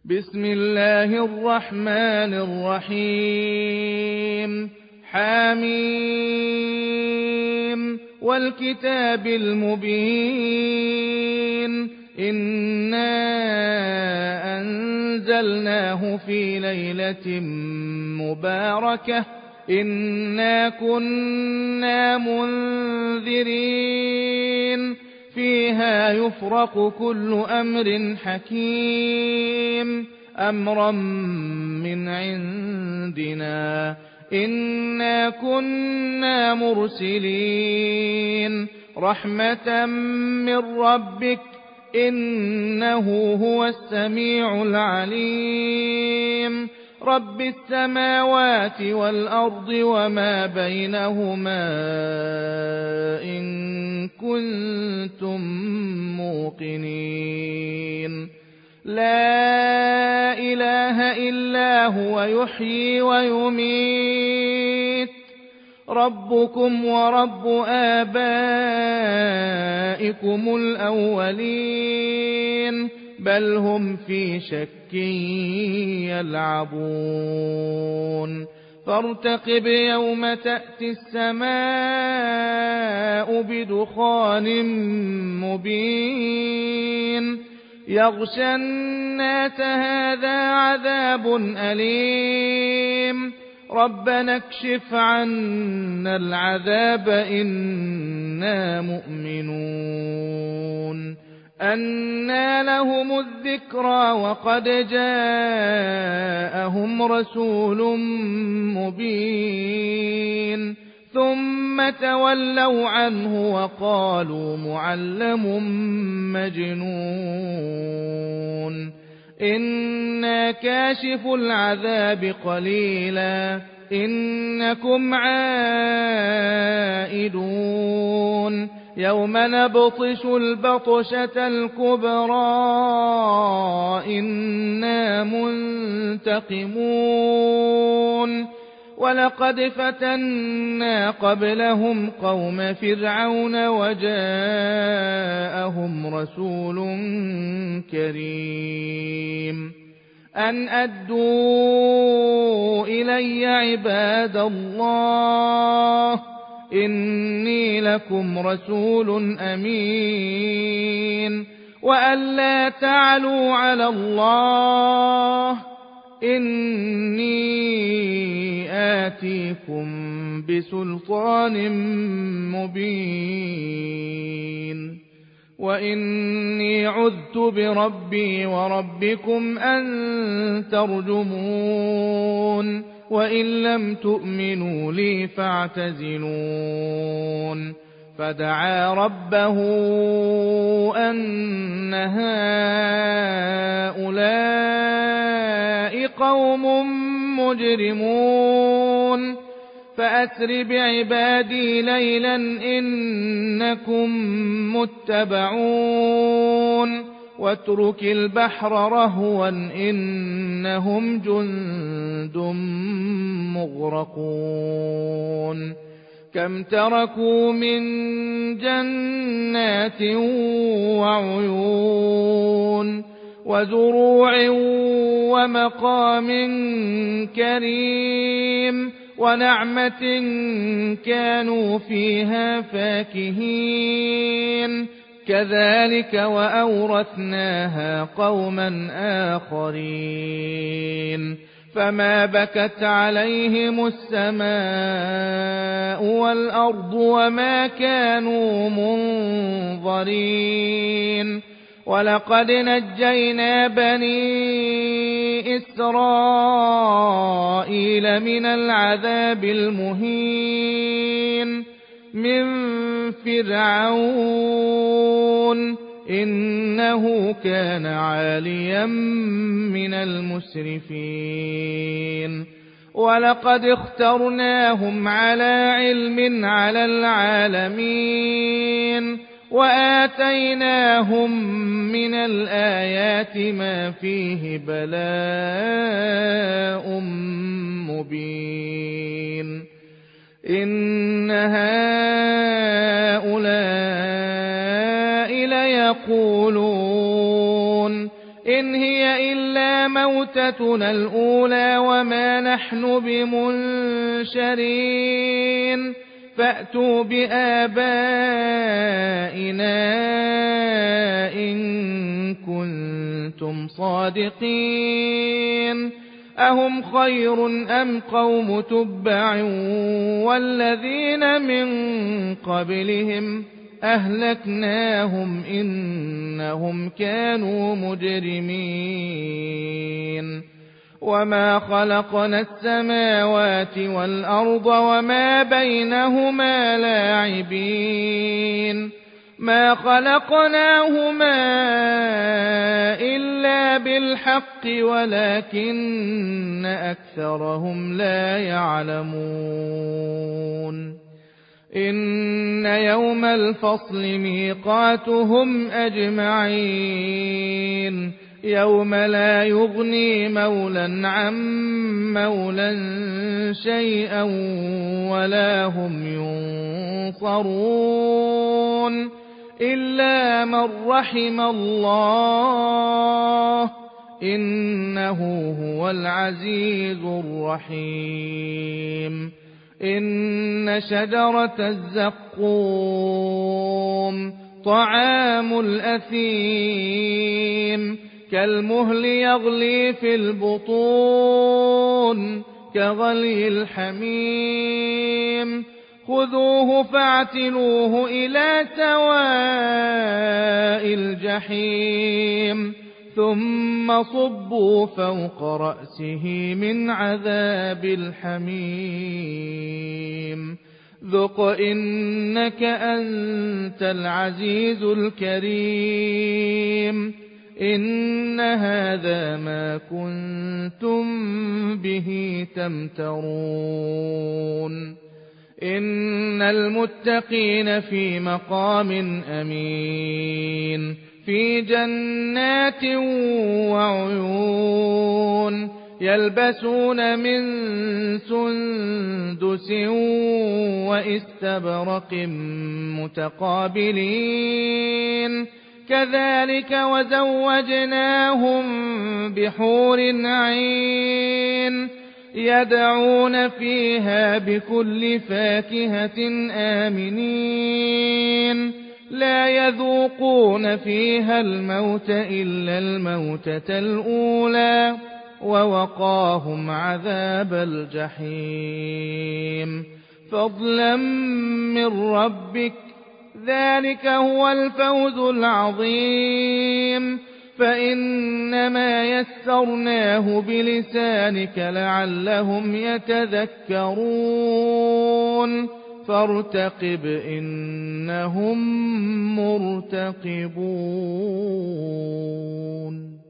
بسم الله الرحمن الرحيم حميم والكتاب المبين إنا أنزلناه في ليلة مباركة إنا كنا منذرين فيها يفرق كل أمر حكيم أمرا من عندنا إنا كنا مرسلين رحمة من ربك إنه هو السميع العليم رب السماوات والأرض وما بينهما إن كنتم موقنين لا إله إلا هو يحيي ويميت ربكم ورب آبائكم الأولين بل هم في شك يلعبون فارتقب يوم تأتي السماء بدخان مبين يغشى الناس هذا عذاب أليم ربنا اكشف عنا العذاب إنا مؤمنون أنى لهم الذكرى وقد جاءهم رسول مبين ثم تولوا عنه وقالوا معلم مجنون إنا كاشف العذاب قليلا إنكم عائدون يوم نبطش البطشة الكبرى إنا منتقمون ولقد فتنا قبلهم قوم فرعون وجاءهم رسول كريم أن أدوا إلي عباد الله إني لكم رسول أمين وأن لا تعلوا على الله إني آتيكم بسلطان مبين وإني عذت بربي وربكم أن ترجمون وإن لم تؤمنوا لي فاعتزلون فدعا ربه أن هؤلاء قوم مجرمون فأسر بعبادي ليلا إنكم متبعون واترك البحر رهوا إنهم جند مغرقون كم تركوا من جنات وعيون وزروع ومقام كريم ونعمة كانوا فيها فاكهين كذلك وأورثناها قوما آخرين فما بكت عليهم السماء والأرض وما كانوا منظرين ولقد نجينا بني إسرائيل من العذاب المهين من فرعون إنه كان عاليا من المسرفين ولقد اخترناهم على علم على العالمين وآتيناهم من الآيات ما فيه بلاء مبين إن هؤلاء ليقولون إن هي إلا موتتنا الأولى وما نحن بمنشرين فأتوا بآبائنا إن كنتم صادقين أهم خير أم قوم تبع والذين من قبلهم أهلكناهم إنهم كانوا مجرمين وما خلقنا السماوات والأرض وما بينهما لاعبين ما خلقناهما إلا بالحق ولكن أكثرهم لا يعلمون إن يوم الفصل ميقاتهم أجمعين يوم لا يغني مولى عن مولى شيئا ولا هم ينصرون إلا من رحم الله إنه هو العزيز الرحيم إن شجرة الزقوم طعام الأثيم كالمهل يغلي في البطون كغلي الحميم خذوه فاعتلوه إلى سواء الجحيم ثم صبوا فوق رأسه من عذاب الحميم ذق إنك أنت العزيز الكريم إن هذا ما كنتم به تمترون إن المتقين في مقام أمين في جنات وعيون يلبسون من سندس وإستبرق متقابلين كذلك وزوجناهم بحور عين يدعون فيها بكل فاكهة آمنين لا يذوقون فيها الموت إلا الموتة الأولى ووقاهم عذاب الجحيم فضلا من ربك ذلك هو الفوز العظيم فإنما يسرناه بلسانك لعلهم يتذكرون فارتقب إنهم مرتقبون